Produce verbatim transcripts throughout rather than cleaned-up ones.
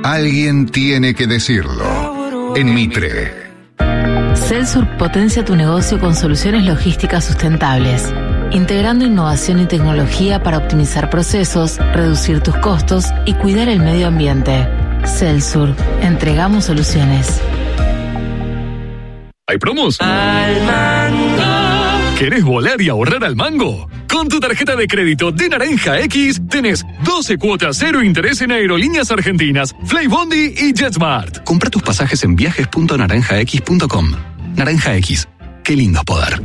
alguien tiene que decirlo. En Mitre. Celsur potencia tu negocio con soluciones logísticas sustentables, integrando innovación y tecnología para optimizar procesos, reducir tus costos y cuidar el medio ambiente. Celsur, entregamos soluciones. ¿Hay promos? Al mango. ¿Querés volar y ahorrar al mango? Con tu tarjeta de crédito de Naranja X tenés doce cuotas cero interés en aerolíneas argentinas, Flybondi y JetSmart. Compra tus pasajes en viajes punto naranja x punto com. Naranja X. Qué lindo es poder.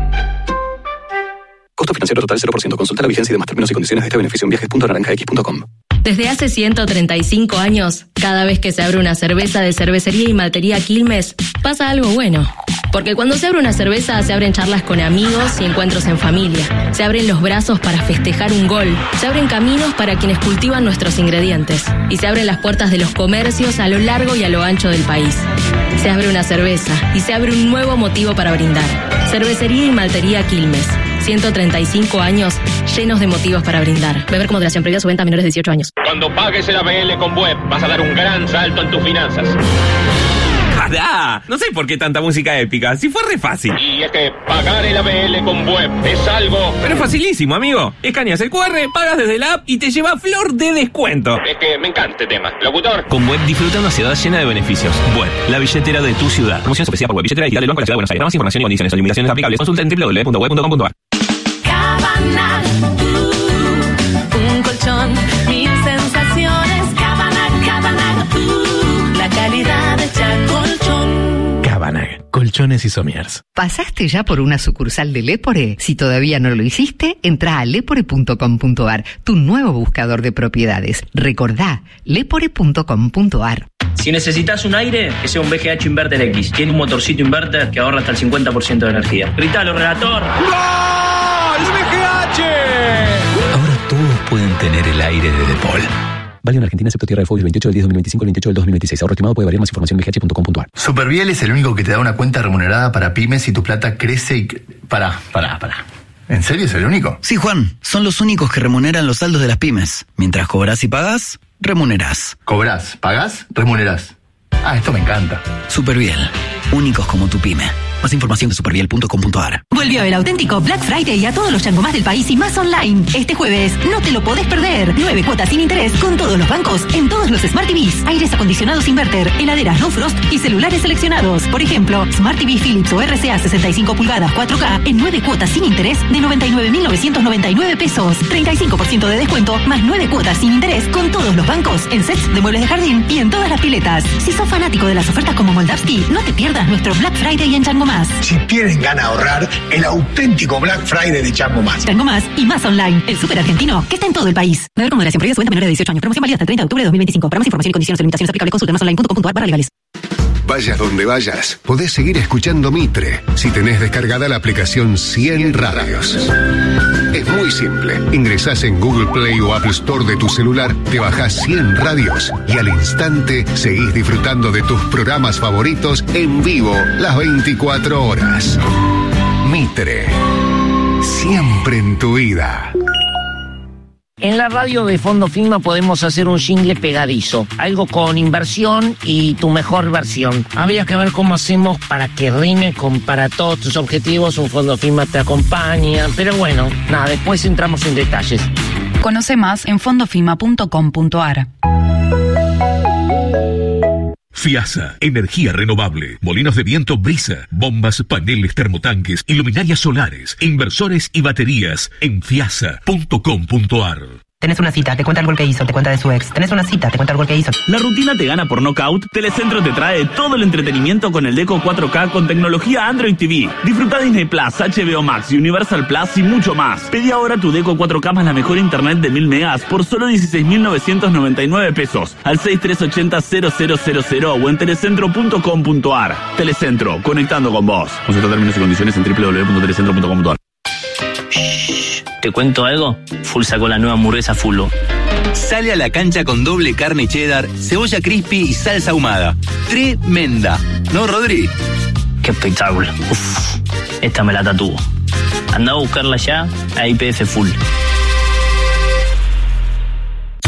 Costo financiero total cero por ciento. Consulta la vigencia y demás términos y condiciones de este beneficio en viajes punto naranja x punto com. Desde hace ciento treinta y cinco años, cada vez que se abre una cerveza de Cervecería y Maltería Quilmes, pasa algo bueno. Porque cuando se abre una cerveza, se abren charlas con amigos y encuentros en familia. Se abren los brazos para festejar un gol. Se abren caminos para quienes cultivan nuestros ingredientes. Y se abren las puertas de los comercios a lo largo y a lo ancho del país. Se abre una cerveza y se abre un nuevo motivo para brindar. Cervecería y Maltería Quilmes. ciento treinta y cinco años llenos de motivos para brindar. Beber con moderación, prohibida su venta a menores de dieciocho años. Cuando pagues el A B L con Web, vas a dar un gran salto en tus finanzas. ¡Jadá! No sé por qué tanta música épica, si fue re fácil. Y es que pagar el A B L con Web es algo... Pero es facilísimo, amigo. Escaneas el cu erre, pagas desde la app y te lleva flor de descuento. Es que me encanta este tema. Locutor. Con Web disfruta una ciudad llena de beneficios. Web, la billetera de tu ciudad. Promoción especial por Web, billetera digital del Banco de la Ciudad de Buenos Aires. Para más información y condiciones o limitaciones aplicables, consulta en doble u doble u doble u punto web punto com punto a r. Cabanal, uh, un colchón, mil sensaciones. Cabanal, Cabanal, uh, la calidad hecha colchón. Cabanal, colchones y somiers. ¿Pasaste ya por una sucursal de Lepore? Si todavía no lo hiciste, entra a lepore punto com punto a r, tu nuevo buscador de propiedades. Recordá, lepore punto com punto a r. Si necesitas un aire, que sea un V G H Inverter X. Tiene un motorcito inverter que ahorra hasta el cincuenta por ciento de energía. Gritalo, relator. ¡Gol! ¡V G H! Ahora todos pueden tener el aire de Depol. Válido en Argentina, excepto Tierra del Fuego, el veintiocho del diez de dos mil veinticinco al veintiocho del dos de dos mil veintiséis. Ahorro estimado puede variar. Más información en v g h punto com punto a r. Superviel es el único que te da una cuenta remunerada para pymes y tu plata crece y... Pará, pará, pará. ¿En serio es el único? Sí, Juan. Son los únicos que remuneran los saldos de las pymes. Mientras cobras y pagas, remunerás. Cobrás, pagás, remunerás. Ah, esto me encanta. Superviel. Únicos como tu pyme. Más información de superviel punto com punto a r. Volvió el auténtico Black Friday a todos los Changomás del país y más online. Este jueves no te lo podés perder. Nueve cuotas sin interés con todos los bancos en todos los Smart T Vs, aires acondicionados inverter, heladeras no frost y celulares seleccionados. Por ejemplo, Smart T V Philips o R C A sesenta y cinco pulgadas cuatro K en nueve cuotas sin interés de noventa y nueve mil novecientos noventa y nueve pesos. treinta y cinco por ciento de descuento más nueve cuotas sin interés con todos los bancos en sets de muebles de jardín y en todas las piletas. Si sos fanático de las ofertas como Moldavski, no te pierdas nuestro Black Friday en Changomás. Si tienen ganas de ahorrar, el auténtico Black Friday de Changomás. Changomás y más online, el súper argentino que está en todo el país. Beber con moderación, prohibida su venta a menores de dieciocho años. Promoción válida hasta el treinta de octubre de dos mil veinticinco. Para más información y condiciones o limitaciones aplicables, consulta más online punto com punto a r barra legales. Vayas donde vayas, podés seguir escuchando Mitre si tenés descargada la aplicación cien Radios. Es muy simple. Ingresás en Google Play o Apple Store de tu celular, te bajás cien Radios y al instante seguís disfrutando de tus programas favoritos en vivo las veinticuatro horas. Mitre. Siempre en tu vida. En la radio de Fondo Fima podemos hacer un jingle pegadizo, algo con inversión y tu mejor versión. Habría que ver cómo hacemos para que rime con para todos tus objetivos, un Fondo Fima te acompaña, pero bueno, nada, después entramos en detalles. Conoce más en fondofima punto com punto a r. FIASA, energía renovable, molinos de viento Brisa, bombas, paneles, termotanques, iluminarias solares, inversores y baterías en fiasa punto com punto a r. Tenés una cita, te cuenta el gol que hizo, te cuenta de su ex. Tenés una cita, te cuenta el gol que hizo. ¿La rutina te gana por knockout? Telecentro te trae todo el entretenimiento con el Deco cuatro K con tecnología Android T V. Disfruta Disney Plus, H B O Max, Universal Plus y mucho más. Pedí ahora tu Deco cuatro K más la mejor internet de mil megas por solo dieciséis mil novecientos noventa y nueve pesos al seis tres ocho cero cero cero cero cero o en telecentro punto com punto a r. Telecentro, conectando con vos. Consulta términos y condiciones en doble u doble u doble u punto telecentro punto com punto a r. ¿Te cuento algo? Full sacó la nueva hamburguesa Fullo. Sale a la cancha con doble carne cheddar, cebolla crispy y salsa ahumada. Tremenda. ¿No, Rodri? Qué espectáculo. Uf, esta me la tatúo. Andá a buscarla ya a I P F Full.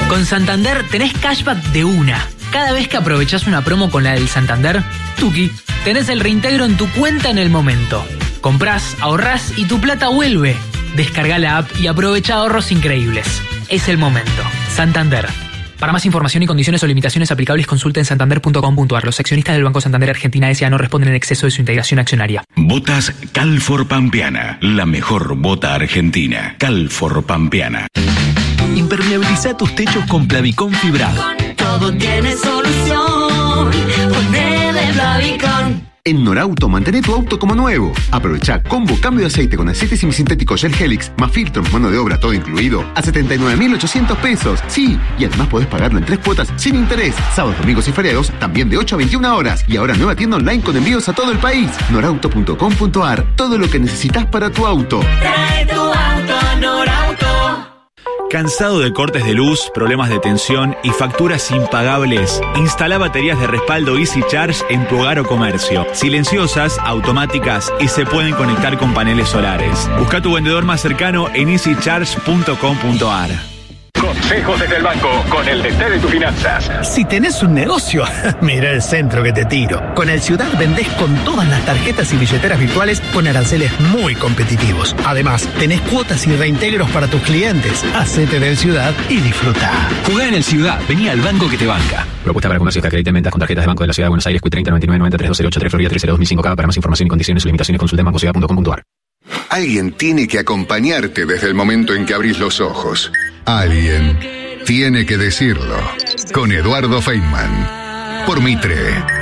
Con Santander tenés cashback de una. Cada vez que aprovechás una promo con la del Santander, tuki, tenés el reintegro en tu cuenta en el momento. Comprás, ahorrás y tu plata vuelve. Descarga la app y aprovecha ahorros increíbles. Es el momento. Santander. Para más información y condiciones o limitaciones aplicables, consulta en santander punto com punto a r. Los accionistas del Banco Santander Argentina S A no responden en exceso de su integración accionaria. Botas Calfor Pampeana, la mejor bota argentina. Calfor Pampeana. Impermeabiliza tus techos con Plavicón fibrado. Todo tiene solución. Ponele Plavicón. En Norauto, mantén tu auto como nuevo. Aprovecha combo cambio de aceite con aceite semisintético Gel Helix, más filtros, mano de obra, todo incluido, a setenta y nueve mil ochocientos pesos. Sí, y además podés pagarlo en tres cuotas sin interés. Sábados, domingos y feriados también de ocho a veintiuna horas. Y ahora nueva tienda online con envíos a todo el país. norauto punto com punto a r. Todo lo que necesitas para tu auto. Trae tu auto a Norauto. ¿Cansado de cortes de luz, problemas de tensión y facturas impagables? Instala baterías de respaldo Easy Charge en tu hogar o comercio. Silenciosas, automáticas y se pueden conectar con paneles solares. Busca tu vendedor más cercano en easy charge punto com punto a r. Consejos desde el banco con el D T de tus finanzas. Si tenés un negocio, mira el centro que te tiro. Con el Ciudad vendés con todas las tarjetas y billeteras virtuales con aranceles muy competitivos. Además, tenés cuotas y reintegros para tus clientes. Hacete del Ciudad y disfruta. Jugá en el Ciudad, vení al banco que te banca. Propuesta para comercios que acrediten ventas con tarjetas de Banco de la Ciudad de Buenos Aires, Q treinta noventa y nueve noventa tres dos cero ocho tres Florida tres cero dos mil cinco. K. Para más información y condiciones y limitaciones consulta en banco ciudad punto com punto a r. Alguien tiene que acompañarte desde el momento en que abrís los ojos. Alguien tiene que decirlo. Con Eduardo Feynman. Por Mitre.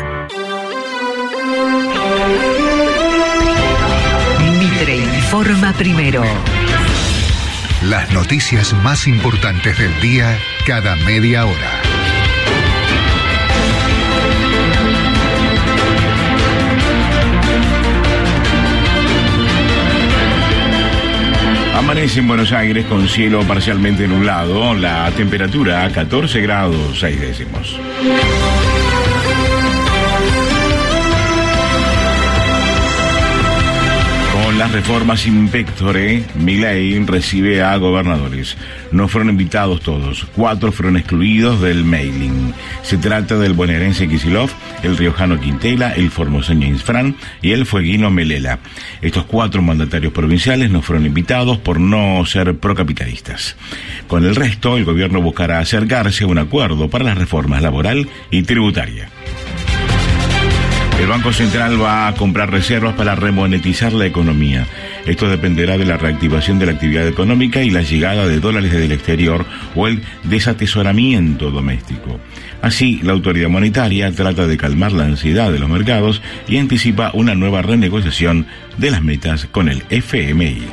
Mitre informa primero. Las noticias más importantes del día cada media hora. Amanece en Buenos Aires con cielo parcialmente nublado, la temperatura a catorce grados seis décimos. Con las reformas in pectore, Milei recibe a gobernadores. No fueron invitados todos, cuatro fueron excluidos del mailing. Se trata del bonaerense Kicillof, el riojano Quintela, el formoseño Insfrán y el fueguino Melela. Estos cuatro mandatarios provinciales no fueron invitados por no ser procapitalistas. Con el resto, el gobierno buscará acercarse a un acuerdo para las reformas laboral y tributaria. El Banco Central va a comprar reservas para remonetizar la economía. Esto dependerá de la reactivación de la actividad económica y la llegada de dólares desde el exterior o el desatesoramiento doméstico. Así, la autoridad monetaria trata de calmar la ansiedad de los mercados y anticipa una nueva renegociación de las metas con el F M I.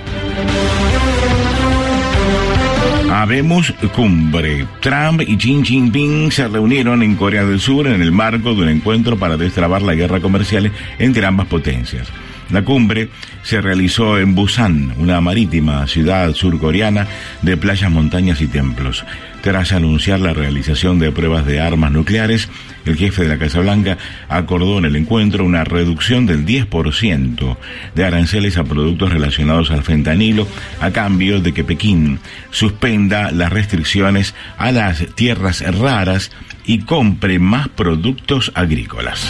Habemos cumbre. Trump y Xi Jinping se reunieron en Corea del Sur en el marco de un encuentro para destrabar la guerra comercial entre ambas potencias. La cumbre se realizó en Busan, una marítima ciudad surcoreana de playas, montañas y templos. Tras anunciar la realización de pruebas de armas nucleares, el jefe de la Casa Blanca acordó en el encuentro una reducción del diez por ciento de aranceles a productos relacionados al fentanilo a cambio de que Pekín suspenda las restricciones a las tierras raras y compre más productos agrícolas.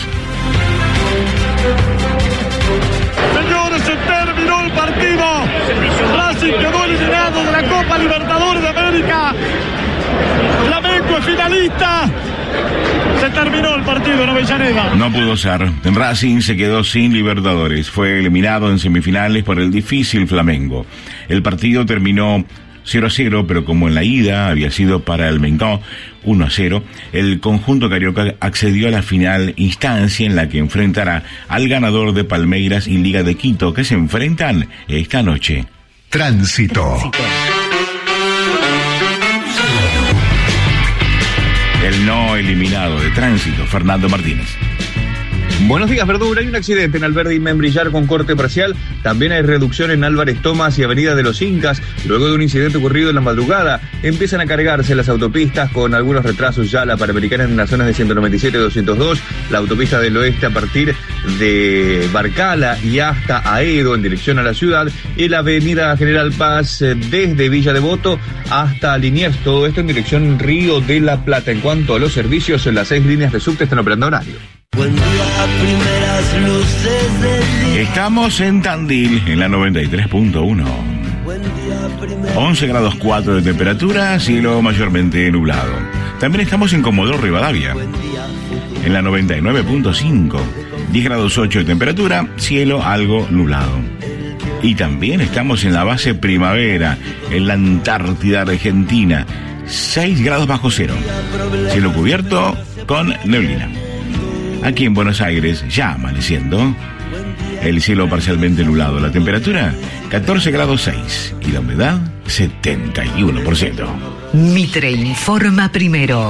Señores, se terminó el partido. Racing quedó eliminado de la Copa Libertadores de América. Flamengo es finalista. Se terminó el partido en Avellaneda. No pudo ser. Racing se quedó sin Libertadores. Fue eliminado en semifinales por el difícil Flamengo. El partido terminó cero a cero, pero como en la ida había sido para el Mengó uno a cero, el conjunto carioca accedió a la final, instancia en la que enfrentará al ganador de Palmeiras y Liga de Quito, que se enfrentan esta noche. Tránsito. Tránsito. El no eliminado de Tránsito, Fernando Martínez. Buenos días, Verdura. Hay un accidente en Alberdi y Membrillar con corte parcial. También hay reducción en Álvarez Thomas y Avenida de los Incas. Luego de un incidente ocurrido en la madrugada, empiezan a cargarse las autopistas con algunos retrasos ya. La Panamericana en las zonas de ciento noventa y siete y doscientos dos. La autopista del oeste a partir de Barcala y hasta Aedo en dirección a la ciudad. Y la Avenida General Paz desde Villa Devoto hasta Liniers. Todo esto en dirección Río de la Plata. En cuanto a los servicios, las seis líneas de subte están operando a horario. Buen día, primeras luces del día. Estamos en Tandil, en la noventa y tres punto uno. once grados cuatro de temperatura, cielo mayormente nublado. También estamos en Comodoro Rivadavia, en la noventa y nueve punto cinco. diez grados ocho de temperatura, cielo algo nublado. Y también estamos en la base Primavera, en la Antártida Argentina, seis grados bajo cero. Cielo cubierto con neblina. Aquí en Buenos Aires, ya amaneciendo, el cielo parcialmente nublado. La temperatura, catorce grados seis. Y la humedad, setenta y uno por ciento. Mitre informa primero.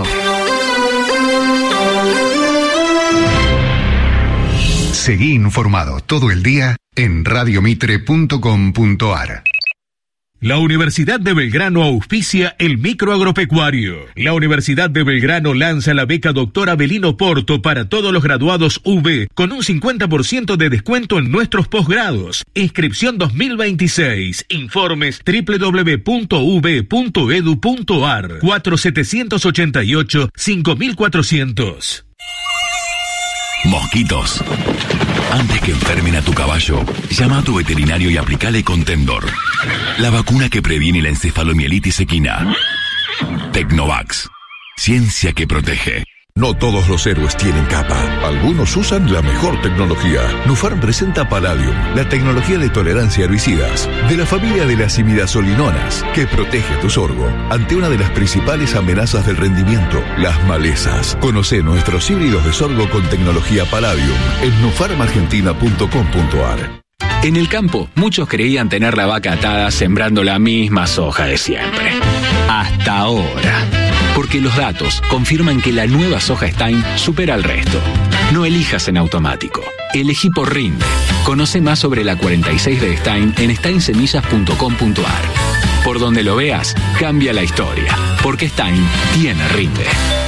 Seguí informado todo el día en radio mitre punto com punto ar. La Universidad de Belgrano auspicia el microagropecuario. La Universidad de Belgrano lanza la beca Doctor Abelino Porto para todos los graduados U B con un cincuenta por ciento de descuento en nuestros posgrados. Inscripción dos mil veintiséis. Informes doble u doble u doble u punto u b punto e d u punto a r. cuatro siete ocho ocho cinco cuatrocientos. Mosquitos. Antes que enfermen a tu caballo, llama a tu veterinario y aplicale Contendor, la vacuna que previene la encefalomielitis equina. Tecnovax. Ciencia que protege. No todos los héroes tienen capa. Algunos usan la mejor tecnología. Nufarm presenta Palladium, la tecnología de tolerancia a herbicidas, de la familia de las imidazolinonas, que protege tu sorgo ante una de las principales amenazas del rendimiento, las malezas. Conoce nuestros híbridos de sorgo con tecnología Palladium en nufarm argentina punto com punto ar. En el campo, muchos creían tener la vaca atada sembrando la misma soja de siempre. Hasta ahora. Porque los datos confirman que la nueva soja Stein supera al resto. No elijas en automático. Elegí por Rinde. Conoce más sobre la cuarenta y seis de Stein en stein semillas punto com punto ar. Por donde lo veas, cambia la historia. Porque Stein tiene Rinde.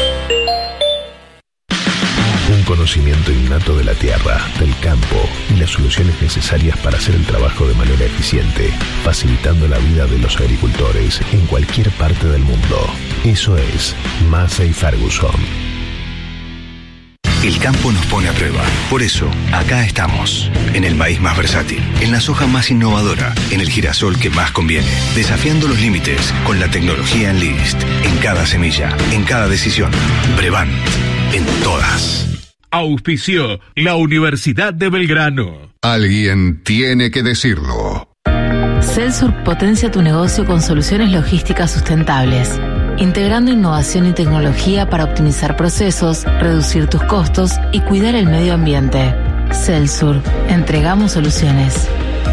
Un conocimiento innato de la tierra, del campo y las soluciones necesarias para hacer el trabajo de manera eficiente, facilitando la vida de los agricultores en cualquier parte del mundo. Eso es Massey Ferguson. El campo nos pone a prueba. Por eso, acá estamos. En el maíz más versátil, en la soja más innovadora, en el girasol que más conviene. Desafiando los límites con la tecnología Enlist. En cada semilla, en cada decisión. Brevant, en todas. Auspició la Universidad de Belgrano. Alguien tiene que decirlo. Celsur potencia tu negocio con soluciones logísticas sustentables, integrando innovación y tecnología para optimizar procesos, reducir tus costos y cuidar el medio ambiente. Celsur, entregamos soluciones.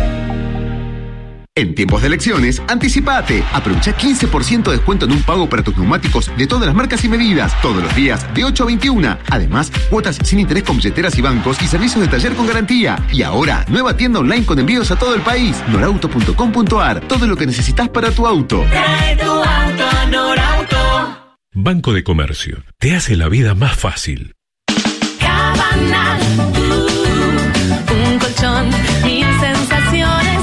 En tiempos de elecciones, anticipate. Aprovecha quince por ciento de descuento en un pago para tus neumáticos de todas las marcas y medidas, todos los días de ocho a veintiuna. Además, cuotas sin interés con billeteras y bancos y servicios de taller con garantía. Y ahora, nueva tienda online con envíos a todo el país. norauto punto com punto ar. Todo lo que necesitas para tu auto. Trae tu auto a Norauto. Banco de Comercio. Te hace la vida más fácil. Cabanal. Uh, un colchón, mil sensaciones.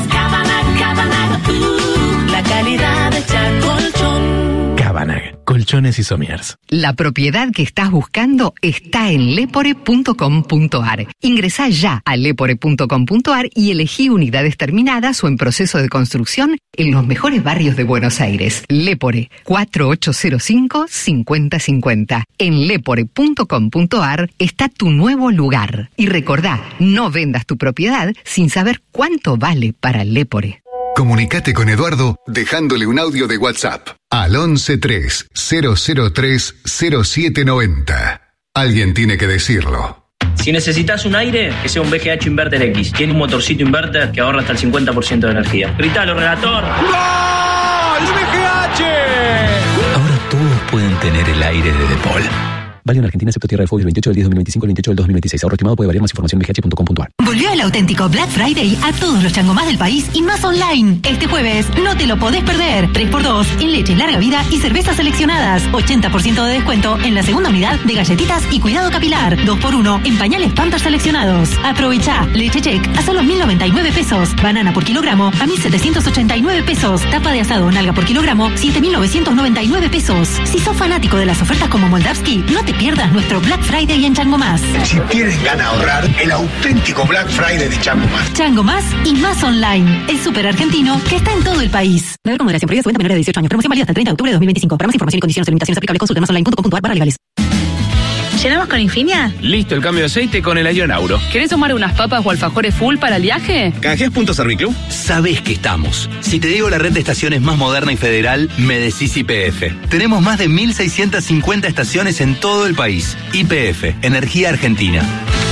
La calidad de Chacolchón. Cabanag, colchones y somiers. La propiedad que estás buscando está en lepore punto com punto ar. Ingresá ya a lepore punto com punto ar y elegí unidades terminadas o en proceso de construcción en los mejores barrios de Buenos Aires. Lepore, cuatro ocho cero cinco, cinco cero cinco cero. En lepore punto com punto ar está tu nuevo lugar. Y recordá, no vendas tu propiedad sin saber cuánto vale para Lepore. Comunicate con Eduardo dejándole un audio de WhatsApp al once tres cero cero tres cero siete noventa. Alguien tiene que decirlo. Si necesitas un aire, que sea un V G H Inverter X. Tiene un motorcito inverter que ahorra hasta el cincuenta por ciento de energía. Gritalo, relator. ¡Gol! ¡V G H! Ahora todos pueden tener el aire de DePaul. Válido en Argentina excepto Tierra del Fuego del veintiocho del diez de dos mil veinticinco al veintiocho del dos de dos mil veintiséis. Ahorro estimado puede variar. Más información en b g h punto com punto a r. Volvió el auténtico Black Friday a todos los changomás del país y más online. Este jueves no te lo podés perder. tres por dos en leche larga vida y cervezas seleccionadas. ochenta por ciento de descuento en la segunda unidad de galletitas y cuidado capilar. dos por uno en pañales Pampers seleccionados. Aprovecha. Leche Check a solo mil noventa y nueve pesos. Banana por kilogramo a mil setecientos ochenta y nueve pesos. Tapa de asado nalga por kilogramo siete mil novecientos noventa y nueve pesos. Si sos fanático de las ofertas como Moldavski, no te pierdas nuestro Black Friday en Chango Más. Si tienes ganas de ahorrar, el auténtico Black Friday de Chango Más. Chango Más y Más Online, el súper argentino que está en todo el país. Beber con moderación, prohibida su venta a menores de dieciocho años. Promoción válida hasta el treinta de octubre de dos mil veinticinco. Para más información y condiciones o limitaciones aplicables, consulte más online punto com punto a r barra legales. ¿Llenamos con Infinia? Listo el cambio de aceite con el Aeronauro. ¿Querés sumar unas papas o alfajores full para el viaje? ¿Canjeás puntos Serviclub? Sabés que estamos. Si te digo la red de estaciones más moderna y federal, me decís Y P F. Tenemos más de mil seiscientas cincuenta estaciones en todo el país. Y P F, Energía Argentina.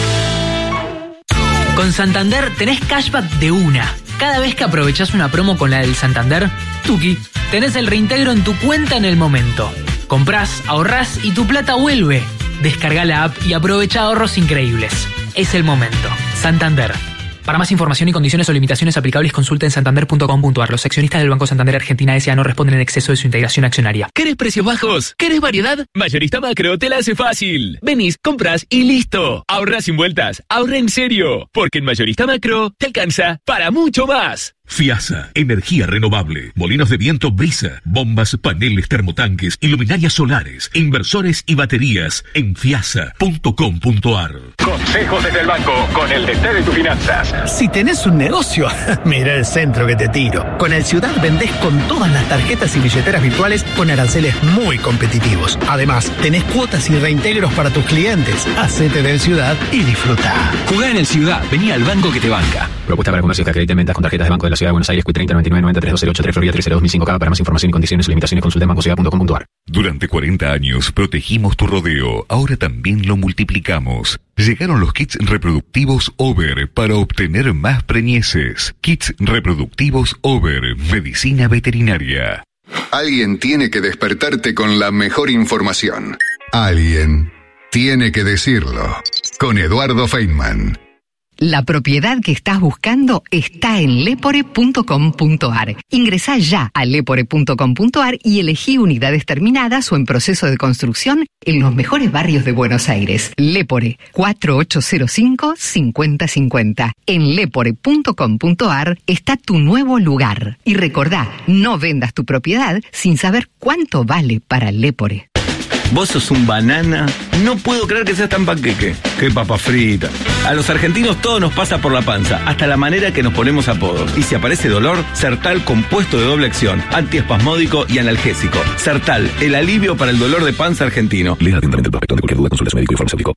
Con Santander tenés cashback de una. Cada vez que aprovechás una promo con la del Santander, tuki, tenés el reintegro en tu cuenta en el momento. Comprás, ahorrás y tu plata vuelve. Descarga la app y aprovecha ahorros increíbles. Es el momento. Santander. Para más información y condiciones o limitaciones aplicables, consulta en santander punto com punto a r. Los accionistas del Banco Santander Argentina S A no responden en exceso de su integración accionaria. ¿Querés precios bajos? ¿Querés variedad? Mayorista Macro te la hace fácil. Venís, compras y listo. Ahorra sin vueltas. Ahorra en serio. Porque en Mayorista Macro te alcanza para mucho más. FIASA, energía renovable, molinos de viento Brisa, bombas, paneles, termotanques, iluminarias solares, inversores y baterías en fiasa punto com punto a r. Consejos desde el banco con el D T de tus finanzas. Si tenés un negocio, mira el centro que te tiro. Con el Ciudad vendés con todas las tarjetas y billeteras virtuales con aranceles muy competitivos. Además, tenés cuotas y reintegros para tus clientes. Hacete del Ciudad y disfruta. Jugá en el Ciudad, vení al banco que te banca. Propuesta para comercios que acrediten ventas con tarjetas de Banco de la Ciudad de Buenos Aires, Q treinta noventa y nueve noventa y tres dos cero ocho tres, Florida tres cero dos mil cinco. Para más información y condiciones o limitaciones, consulta en banco ciudad punto com punto a r. Durante cuarenta años protegimos tu rodeo, ahora también lo multiplicamos. Llegaron los kits reproductivos Over para obtener más preñeces. Kits reproductivos Over, medicina veterinaria. Alguien tiene que despertarte con la mejor información. Alguien tiene que decirlo. Con Eduardo Feynman. La propiedad que estás buscando está en lepore punto com punto a r. Ingresá ya a lepore punto com punto a r y elegí unidades terminadas o en proceso de construcción en los mejores barrios de Buenos Aires. Lepore, cuatro ocho cero cinco, cinco cero cinco cero. En lepore punto com punto a r está tu nuevo lugar. Y recordá, no vendas tu propiedad sin saber cuánto vale para Lepore. Vos sos un banana. No puedo creer que seas tan panqueque. Qué papa frita. A los argentinos todo nos pasa por la panza, hasta la manera que nos ponemos apodos. Y si aparece dolor, Sertal compuesto de doble acción, antiespasmódico y analgésico. Sertal, el alivio para el dolor de panza argentino. Lea atentamente el prospecto. De cualquier duda, consulte a su médico y farmacéutico.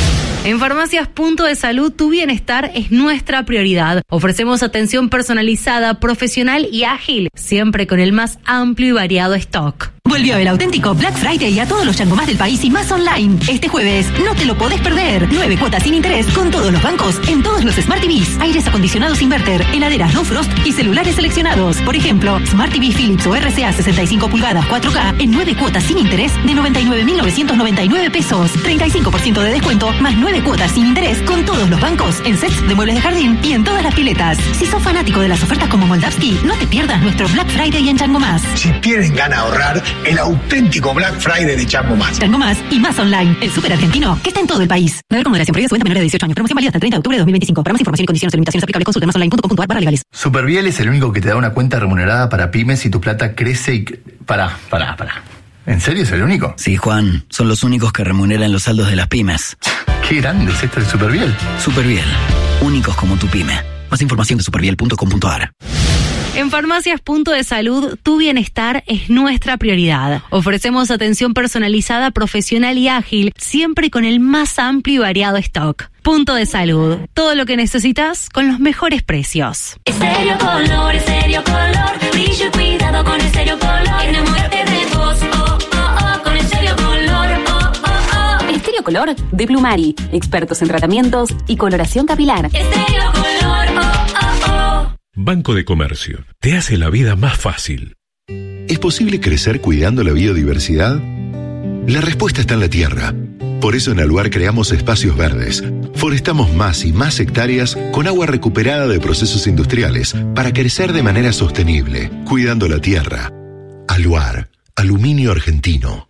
En Farmacias Punto de Salud, tu bienestar es nuestra prioridad. Ofrecemos atención personalizada, profesional y ágil, siempre con el más amplio y variado stock. Volvió el auténtico Black Friday a todos los changomás del país y más online. Este jueves no te lo podés perder. Nueve cuotas sin interés con todos los bancos en todos los Smart T Vs, aires acondicionados inverter, heladeras no frost y celulares seleccionados. Por ejemplo, Smart T V Philips o R C A sesenta y cinco pulgadas cuatro K en nueve cuotas sin interés de noventa y nueve mil novecientos noventa y nueve pesos. treinta y cinco por ciento de descuento más nueve cuotas sin interés con todos los bancos en sets de muebles de jardín y en todas las piletas. Si sos fanático de las ofertas como Moldavski, no te pierdas nuestro Black Friday en Chango Más. Si tienen ganas de ahorrar, el auténtico Black Friday de Chango Más. Chango Más y Más Online, el súper argentino que está en todo el país. Beber con moderación, prohibida su venta a menores de dieciocho años. Promoción válida hasta el treinta de octubre de dos mil veinticinco. Para más información y condiciones o limitaciones aplicables, consulta más online punto com punto a r barra legales. Superviel es el único que te da una cuenta remunerada para pymes y tu plata crece y... Pará, pará, pará. ¿En serio es el único? Sí, Juan. Son los únicos que remuneran los saldos de las pymes. Qué grande es esto de Superviel. Superviel. Únicos como tu pyme. Más información de superviel punto com punto a r. En Farmacias Punto de Salud, tu bienestar es nuestra prioridad. Ofrecemos atención personalizada, profesional y ágil, siempre con el más amplio y variado stock. Punto de Salud. Todo lo que necesitas con los mejores precios. Estéreo Color, Estéreo Color, brillo y cuidado con Estéreo Color. Enamórate de vos, oh, oh, oh, con Estéreo Color, oh, oh, oh. Estéreo Color de Plumari, expertos en tratamientos y coloración capilar. Estéreo Color, oh, oh, oh. Banco de Comercio. Te hace la vida más fácil. ¿Es posible crecer cuidando la biodiversidad? La respuesta está en la tierra. Por eso en Aluar creamos espacios verdes. Forestamos más y más hectáreas con agua recuperada de procesos industriales para crecer de manera sostenible, cuidando la tierra. Aluar, aluminio argentino.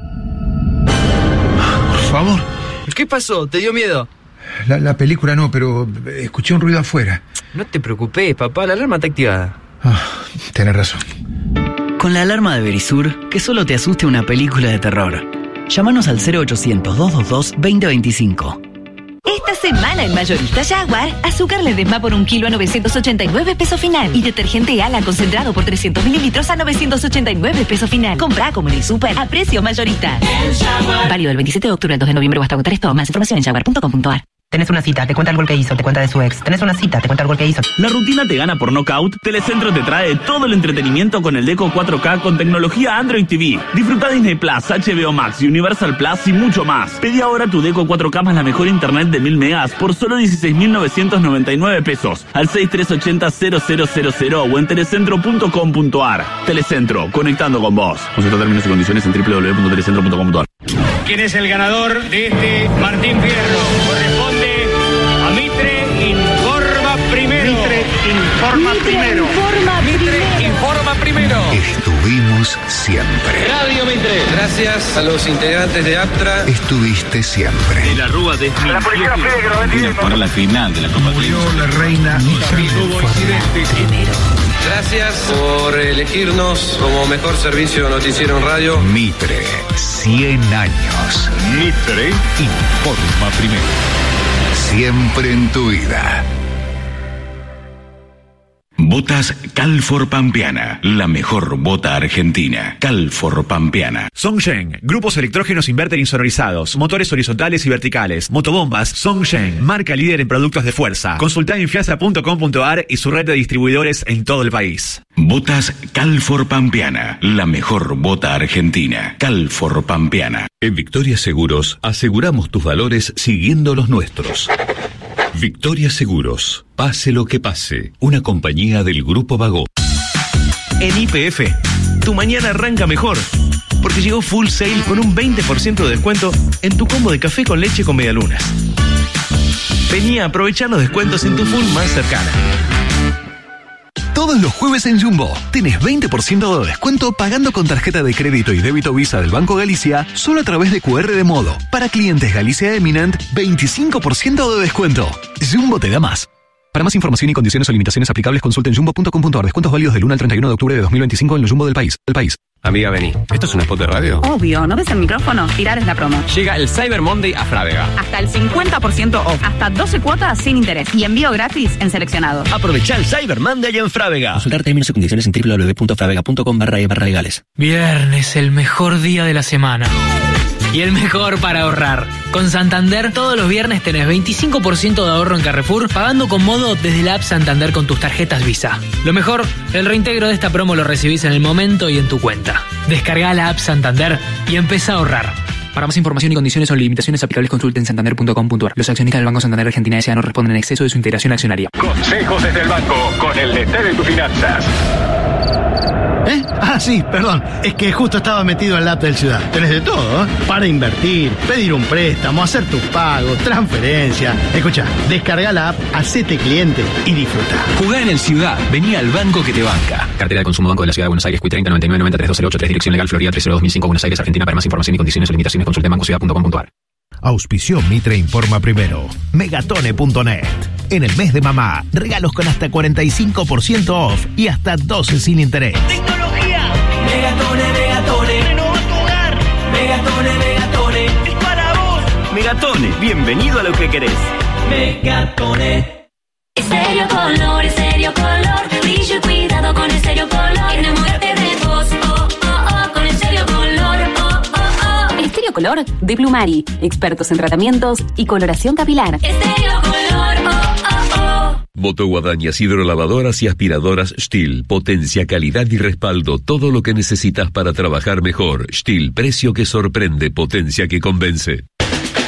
Por favor. ¿Qué pasó? ¿Te dio miedo? La, la película no, pero escuché un ruido afuera. No te preocupes, papá, la alarma está activada. Ah, tenés razón. Con la alarma de Verisur, que solo te asuste una película de terror. Llámanos al cero ochocientos, doscientos veintidós, veinte veinticinco. Esta semana en Mayorista Jaguar, azúcar Ledesma por un kilo a novecientos ochenta y nueve pesos final. Y detergente Ala concentrado por trescientos mililitros a novecientos ochenta y nueve pesos final. Compra como en el súper a precios mayoristas. Válido del veintisiete de octubre al dos de noviembre o hasta agotar esto. Más información en jaguar punto com punto a r. Tenés una cita, te cuenta el gol que hizo, te cuenta de su ex. Tenés una cita, te cuenta el gol que hizo. ¿La rutina te gana por nocaut? Telecentro te trae todo el entretenimiento con el Deco cuatro K con tecnología Android T V. Disfruta Disney Plus, H B O Max, Universal Plus y mucho más. Pedí ahora tu Deco cuatro K más la mejor internet de mil megas por solo dieciséis mil novecientos noventa y nueve pesos al seis tres ochenta cero cero cero cero o en telecentro punto com punto a r. Telecentro, conectando con vos. Consulta términos y condiciones en doble u doble u doble u punto telecentro punto com punto a r. ¿Quién es el ganador de este Martín Fierro? Corresponde a Mitre Informa Primero. Mitre Informa Mitre Primero. Informa Mitre Primero. Informa Primero. Estuvimos siempre. Radio Mitre. Gracias a los integrantes de APTRA. Estuviste siempre. El arroba de La policía pide que lo retiren. para la final de la Copa Murió la reina Primero. Gracias por elegirnos como mejor servicio noticiero en radio. Mitre, cien años. Mitre Informa Primero. Siempre en tu vida. Botas Calfor Pampeana, la mejor bota argentina. Calfor Pampeana. Songsheng, grupos electrógenos inverter insonorizados, motores horizontales y verticales, motobombas. Songsheng, marca líder en productos de fuerza. Consultá en fiasa punto com punto a r y su red de distribuidores en todo el país. Botas Calfor Pampeana, la mejor bota argentina. Calfor Pampeana. En Victoria Seguros aseguramos tus valores siguiendo los nuestros. Victoria Seguros, pase lo que pase, una compañía del Grupo Vago. En Y P F, tu mañana arranca mejor, porque llegó Full Sale con un veinte por ciento de descuento en tu combo de café con leche con medialunas. Vení a aprovechar los descuentos en tu Full más cercana. Todos los jueves en Jumbo tenés veinte por ciento de descuento pagando con tarjeta de crédito y débito Visa del Banco Galicia solo a través de cu erre de Modo. Para clientes Galicia Eminent, veinticinco por ciento de descuento. Jumbo te da más. Para más información y condiciones o limitaciones aplicables, consulten jumbo punto com punto a r. Descuentos válidos del uno al treinta y uno de octubre de dos mil veinticinco en los Jumbo del país. El país. Amiga, vení. ¿Esto es un spot de radio? Obvio, ¿no ves el micrófono? Tirar es la promo. Llega el Cyber Monday a Frávega. Hasta el cincuenta por ciento off. Hasta doce cuotas sin interés. Y envío gratis en seleccionado. Aprovechá el Cyber Monday en Frávega. Consultar términos y condiciones en doble u doble u doble u punto fravega punto com barra e barra legales. Viernes, el mejor día de la semana. Y el mejor para ahorrar. Con Santander, todos los viernes tenés veinticinco por ciento de ahorro en Carrefour, pagando con Modo desde la app Santander con tus tarjetas Visa. Lo mejor, el reintegro de esta promo lo recibís en el momento y en tu cuenta. Descargá la app Santander y empezá a ahorrar. Para más información y condiciones o limitaciones aplicables, consulten santander punto com punto a r. Los accionistas del Banco Santander Argentina S A no responden en exceso de su integración accionaria. Consejos desde el banco, con el D T de tus finanzas. ¿Eh? Ah, sí, perdón. Es que justo estaba metido en la app del Ciudad. Tenés de todo, ¿eh? Para invertir, pedir un préstamo, hacer tus pagos, transferencia. Escucha, descarga la app, hacete cliente y disfruta. Jugá en el Ciudad. Vení al banco que te banca. Cartera de consumo Banco de la Ciudad de Buenos Aires. Q treinta noventa y nueve noventa treinta y dos cero ocho tres. Dirección legal Florida tres cero dos mil cinco Buenos Aires, Argentina. Para más información y condiciones o limitaciones consulte banco ciudad punto com punto a r. Auspició Mitre Informa Primero. Megatone punto net. En el mes de mamá, regalos con hasta cuarenta y cinco por ciento off y hasta doce sin interés. Tecnología. Megatone, Megatone. Renova tu hogar. Megatone, Megatone. Es para vos. Megatone, bienvenido a lo que querés. Megatone. Estéreo Color, Estéreo Color. Brillo y cuidado con Estéreo Color. Enamórate de vos. Oh, oh, oh. Con Estéreo Color. Oh, oh, oh. Estéreo Color de Plumari. Expertos en tratamientos y coloración capilar. Estéreo Color. Oh, oh, oh. Motoguadañas, hidrolavadoras y aspiradoras Stihl. Potencia, calidad y respaldo. Todo lo que necesitas para trabajar mejor. Stihl, precio que sorprende, potencia que convence.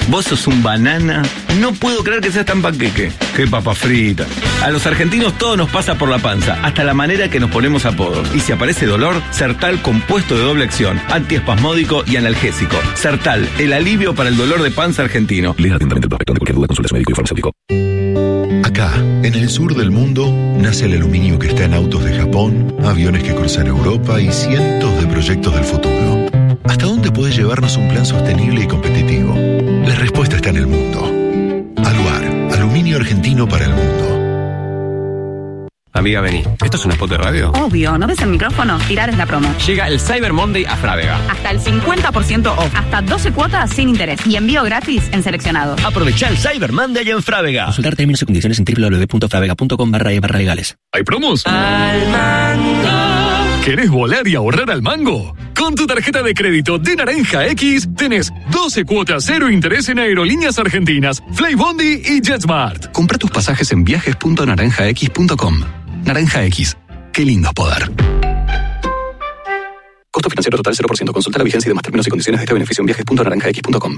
Vos sos un banana. No puedo creer que seas tan panqueque. Qué papa frita. A los argentinos todo nos pasa por la panza, hasta la manera que nos ponemos apodos. Y si aparece dolor, Sertal compuesto de doble acción, antiespasmódico y analgésico. Sertal, el alivio para el dolor de panza argentino. Lea atentamente el prospecto. Ante cualquier duda, consulte a su médico y farmacéutico. Acá, en el sur del mundo, nace el aluminio que está en autos de Japón, aviones que cruzan Europa y cientos de proyectos del futuro. ¿Hasta dónde puede llevarnos un plan sostenible y competitivo? La respuesta está en el mundo. Aluar, aluminio argentino para el mundo. Amiga, vení. ¿Esto es un spot de radio? Obvio, ¿no ves el micrófono? Tirar es la promo. Llega el Cyber Monday a Frávega. Hasta el cincuenta por ciento off. Hasta doce cuotas sin interés. Y envío gratis en seleccionado. Aprovechá el Cyber Monday en Frávega. Consultar términos y condiciones en doble u doble u doble u punto fravega punto com barra e barra legales. ¿Hay promos? Al mango. ¿Querés volar y ahorrar al mango? Con tu tarjeta de crédito de Naranja X tenés doce cuotas cero interés en aerolíneas argentinas, Flybondi y JetSmart. Compra tus pasajes en viajes punto naranja x punto com. Naranja X. Qué lindo es poder. Costo financiero total cero por ciento. Consulta la vigencia y demás términos y condiciones de este beneficio en viajes punto naranja x punto com.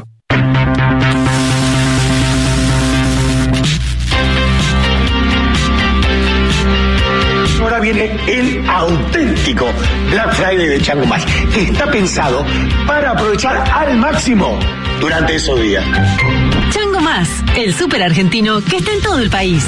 Ahora viene el auténtico Black Friday de Chango Más, que está pensado para aprovechar al máximo durante esos días. Chango Más, el súper argentino que está en todo el país.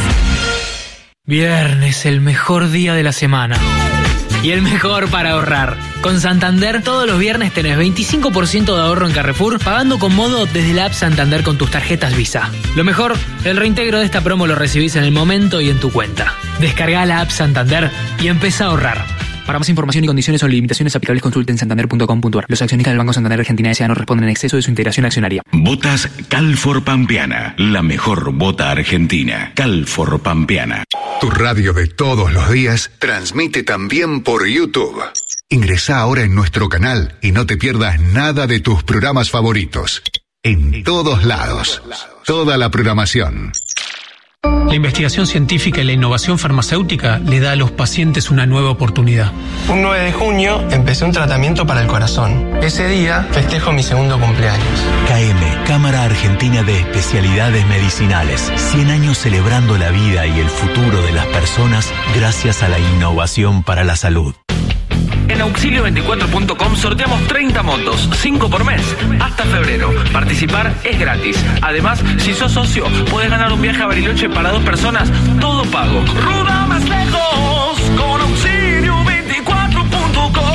Viernes, el mejor día de la semana. Y el mejor para ahorrar. Con Santander, todos los viernes tenés veinticinco por ciento de ahorro en Carrefour, pagando con modo desde la app Santander con tus tarjetas Visa. Lo mejor, el reintegro de esta promo lo recibís en el momento y en tu cuenta. Descargá la app Santander y empezá a ahorrar. Para más información y condiciones o limitaciones aplicables, consulte en santander punto com punto a r. Los accionistas del Banco Santander Argentina S A no responden en exceso de su integración accionaria. Botas Calfor Pampeana, la mejor bota argentina. Calfor Pampeana. Tu radio de todos los días transmite también por YouTube. Ingresá ahora en nuestro canal y no te pierdas nada de tus programas favoritos. En todos lados. Toda la programación. La investigación científica y la innovación farmacéutica le da a los pacientes una nueva oportunidad. Un nueve de junio empecé un tratamiento para el corazón. Ese día festejo mi segundo cumpleaños. K M, Cámara Argentina de Especialidades Medicinales. cien años celebrando la vida y el futuro de las personas gracias a la innovación para la salud. En auxilio veinticuatro punto com sorteamos treinta motos, cinco por mes, hasta febrero. Participar es gratis. Además, si sos socio, podés ganar un viaje a Bariloche para dos personas, todo pago. ¡Ruda más lejos! Con auxilio veinticuatro punto com.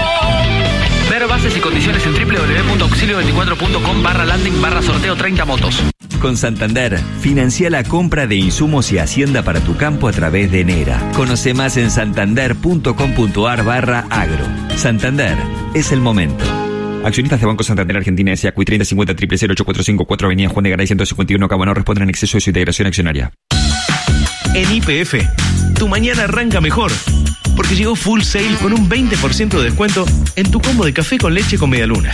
Ver bases y condiciones en doble u doble u doble u punto auxilio veinticuatro punto com barra landing barra sorteo treinta motos. Con Santander, financia la compra de insumos y hacienda para tu campo a través de Nera. Conoce más en santander punto com punto a r barra agro. Santander, es el momento. Accionistas de Banco Santander Argentina S A Q I treinta cincuenta cero cero ocho cuatro cinco cuatro Avenida Juan de Garay ciento cincuenta y uno Cabo no responden en exceso de su integración accionaria. En Y P F, tu mañana arranca mejor. Porque llegó Full Sale con un veinte por ciento de descuento en tu combo de café con leche con medialunas.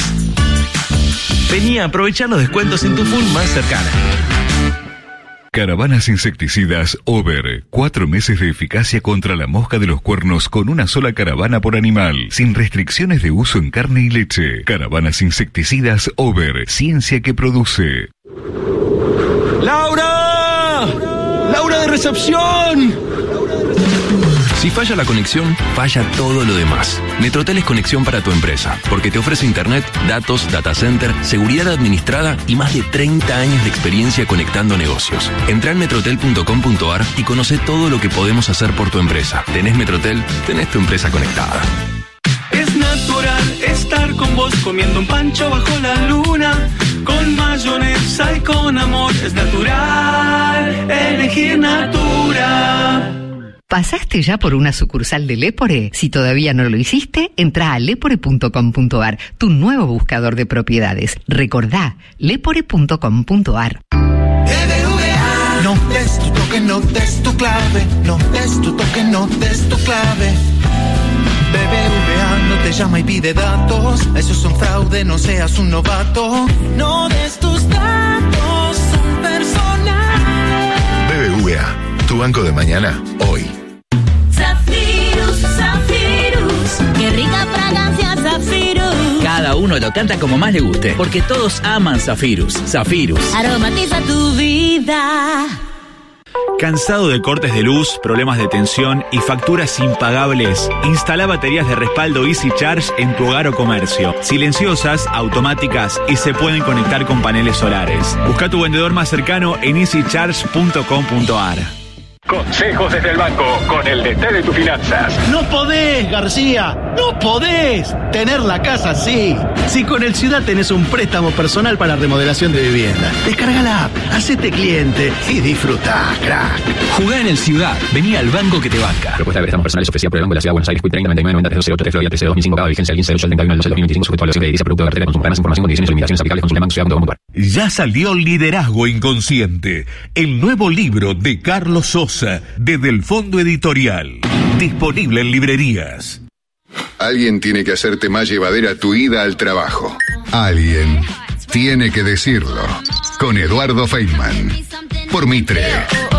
Vení a aprovechar los descuentos en tu full más cercana. Caravanas insecticidas Over. Cuatro meses de eficacia contra la mosca de los cuernos con una sola caravana por animal. Sin restricciones de uso en carne y leche. Caravanas insecticidas Over. Ciencia que produce. ¡Laura! ¡Laura de recepción! Si falla la conexión, falla todo lo demás. Metrotel es conexión para tu empresa, porque te ofrece internet, datos, data center, seguridad administrada y más de treinta años de experiencia conectando negocios. Entrá en metrotel punto com punto a r y conoce todo lo que podemos hacer por tu empresa. ¿Tenés Metrotel? Tenés tu empresa conectada. Es natural estar con vos comiendo un pancho bajo la luna, con mayonesa y con amor. Es natural elegir Natura. ¿Pasaste ya por una sucursal de Lepore? Si todavía no lo hiciste, entra a lepore punto com punto a r, tu nuevo buscador de propiedades. Recordá, lepore punto com punto a r. No des tu toque, no des tu clave. No des tu toque, no des tu clave. B B V A no te llama y pide datos. Eso es un fraude, no seas un novato. No des tus datos, son personales. B B V A, tu banco de mañana, hoy. Zafirus, Zafirus, qué rica fragancia Zafirus. Cada cada uno lo canta como más le guste, porque todos aman Zafirus. Zafirus. Aromatiza tu vida. ¿Cansado de cortes de luz, problemas de tensión y facturas impagables? Instala baterías de respaldo Easy Charge en tu hogar o comercio. Silenciosas, automáticas y se pueden conectar con paneles solares. Busca tu vendedor más cercano en easy charge punto com punto a r. Consejos desde el banco con el D T de tus finanzas. No podés, García, no podés tener la casa así. Si con el Ciudad tenés un préstamo personal para remodelación de vivienda, descarga la app, hacete cliente y disfrutá, crack. Jugá en el Ciudad, vení al banco que te banca. Propuesta de préstamos personales ofrecida por el Banco de la Ciudad de Buenos Aires, treinta noventa y nueve noventa tres cero tres Florida trece dos mil cinco, cada vigencia del quince de ocho del treinta y uno del doce del dos mil veinticinco, sujeto a evaluación crediticia, producto de cartera de consumo. Para más información, condiciones y limitaciones aplicables, consulte banco ciudad punto com punto a r. Ya salió Liderazgo Inconsciente, el nuevo libro de Carlos Sosa, desde el Fondo Editorial. Disponible en librerías. Alguien tiene que hacerte más llevadera tu ida al trabajo. Alguien tiene que decirlo. Con Eduardo Feynman. Por Mitre.